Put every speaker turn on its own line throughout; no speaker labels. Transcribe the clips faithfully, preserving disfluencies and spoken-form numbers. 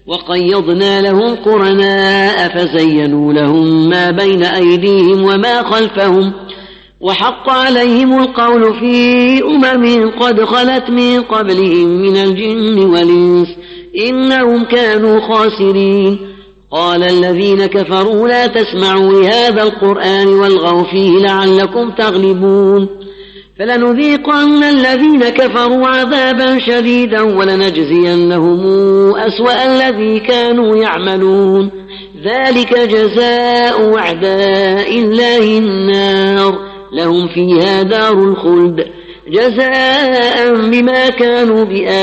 وقيضنا لهم قرناء فزينوا لهم ما بين أيديهم وما خلفهم وحق عليهم القول في أمم قد خلت من قبلهم من الجن والإنس إنهم كانوا خاسرين. قال الذين كفروا لا تسمعوا لهذا القرآن والغوا فيه لعلكم تغلبون فلنذيقن الذين كفروا عذابا شديدا ولنجزينهم أسوأ الذي كانوا يعملون ذلك جزاء أعداء الله النار لهم فيها دار الخلد جزاء بما كانوا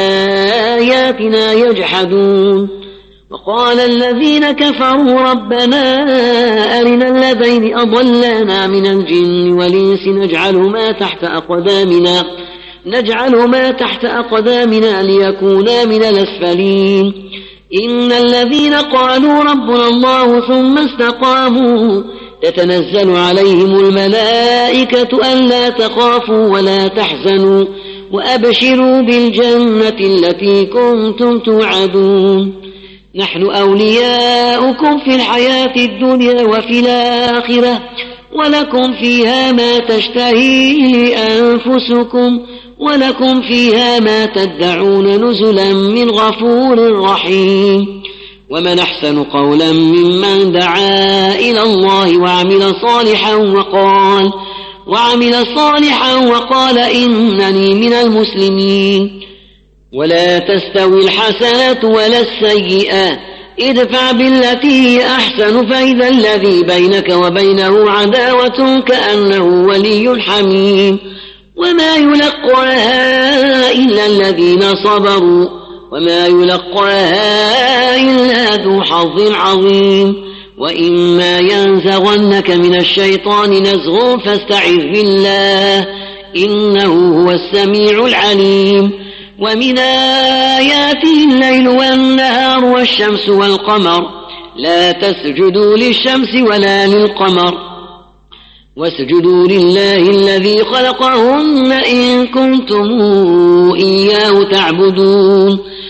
بآياتنا يجحدون. وقال الذين كفروا ربنا أرنا الذين أضلانا من الجن والإنس نجعلهما تحت أقدامنا نجعلهما تحت أقدامنا ليكونا من الأسفلين إن الذين قالوا ربنا الله ثم استقاموا تتنزل عليهم الملائكة ألا تخافوا ولا تحزنوا وأبشروا بالجنة التي كنتم توعدون نحن أولياؤكم في الحياة الدنيا وفي الآخرة ولكم فيها ما تشتهي أنفسكم ولكم فيها ما تدعون نزلا من غفور رحيم. ومن أحسن قولا ممن دعا إلى الله وعمل صالحا وقال وعمل صالحا وقال إنني من المسلمين. ولا تستوي الحسنة ولا السيئة ادفع بالتي هي أحسن فإذا الذي بينك وبينه عداوة كأنه ولي حميم وما يلقاها إلا الذين صبروا وما يلقاها إلا ذو حظ عظيم. وإما ينزغنك من الشيطان نزغ فاستعذ بالله إنه هو السميع العليم. ومن آياته الليل والنهار والشمس والقمر لا تسجدوا للشمس ولا للقمر واسجدوا لله الذي خلقهن إن كنتم إياه تعبدون